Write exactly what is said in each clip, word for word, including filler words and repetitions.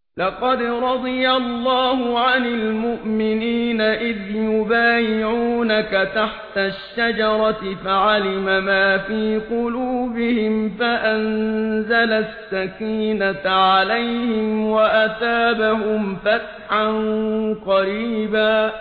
لقد رضي الله عن المؤمنين إذ يبايعونك تحت الشجرة فعلم ما في قلوبهم فأنزل السكينة عليهم وأثابهم فتحا قريبا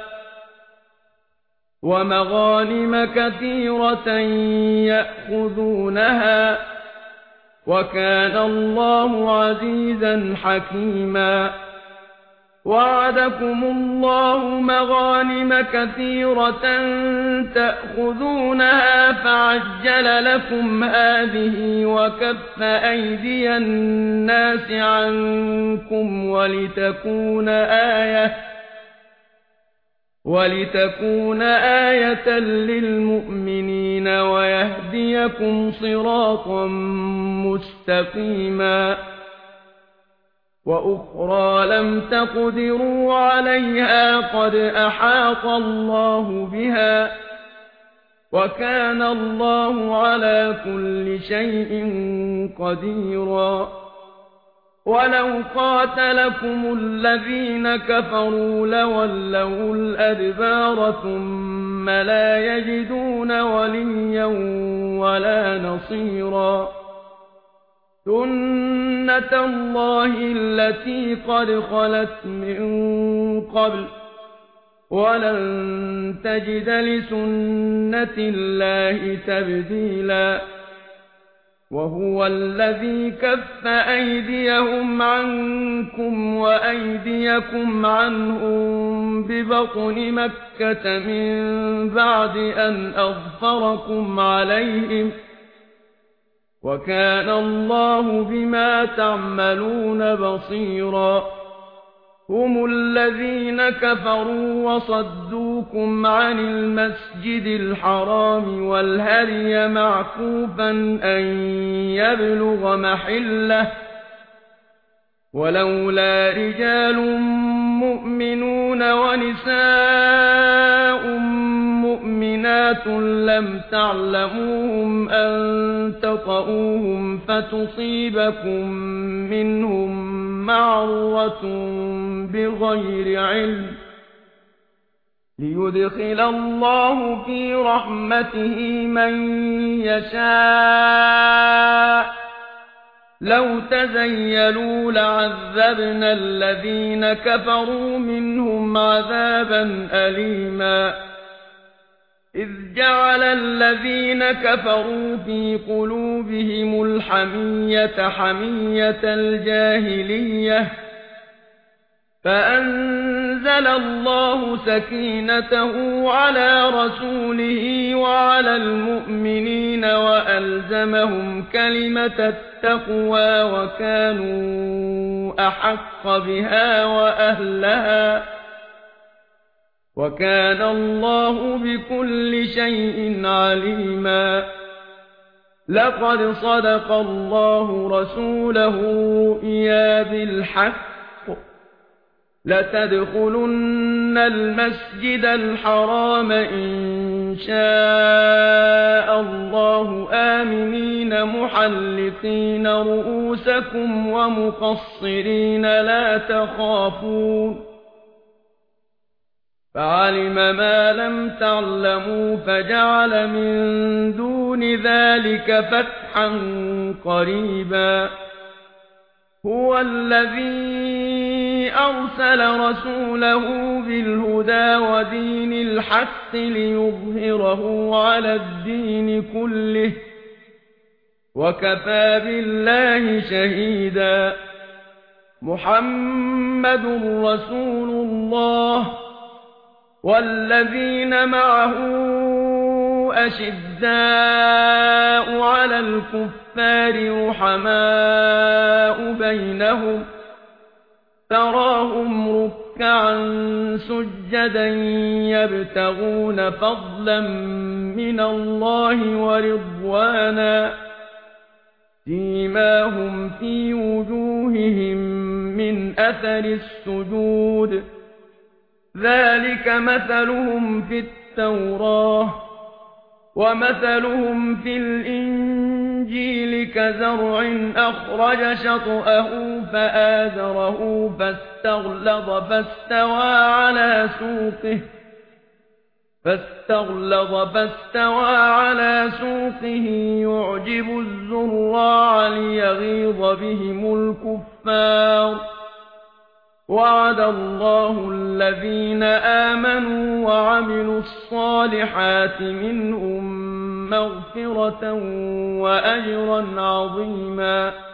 ومغانم كثيرة يأخذونها وكان الله عزيزا حكيما وعدكم الله مغانم كثيرة تأخذونها فعجل لكم هذه وكف أيدي الناس عنكم ولتكون آية ولتكون آية للمؤمنين ويهديكم صراطا مستقيما وأخرى لم تقدروا عليها قد أحاط الله بها وكان الله على كل شيء قديرا ولو قاتلكم الذين كفروا لولوا الأدبار ثم لا يجدون وليا ولا نصيرا سنة الله التي قد خلت من قبل ولن تجد لسنة الله تبديلا وهو الذي كف أيديهم عنكم وأيديكم عنهم ببطن مكة من بعد أن أظفركم عليهم وكان الله بما تعملون بصيرا هم الذين كفروا وصدوكم عن المسجد الحرام والهدي معكوفا أن يبلغ محله ولولا رجال مؤمنون ونساء مؤمنات لم تعلموهم أن تطؤوهم فتصيبكم منهم معرة بغير علم ليدخل الله في رحمته من يشاء لو تزيلوا لعذبنا الذين كفروا منهم عذابا أليما إذ جعل الذين كفروا في قلوبهم الحمية حمية الجاهلية فأنزل الله سكينته على رسوله وعلى المؤمنين وألزمهم كلمة التقوى وكانوا أحق بها وأهلها وكان الله بكل شيء عليما لقد صدق الله رسوله الرؤيا بالحق لتدخلن المسجد الحرام إن شاء الله آمنين محلقين رؤوسكم ومقصرين لا تخافون فعلم ما لم تعلموا فجعل من دون ذلك فتحا قريبا هو الذي أرسل رسوله بالهدى ودين الحق ليظهره على الدين كله وكفى بالله شهيدا محمد رسول الله والذين معه أشداء على الكفار رحماء بينهم تراهم ركعا سجدا يبتغون فضلا من الله ورضوانا سيماهم في وجوههم من أثر السجود ذلك مثلهم في التوراة ومثلهم في الإنجيل الإنجيل كزرع أخرج شطأه فآزره فاستغلظ فاستوى على سوقه فاستغلظ فاستوى على سوقه يعجب الزراع ليغيظ بهم الكفار وعد الله الذين آمنوا وعملوا الصالحات منهم مغفرة وأجرا عظيما.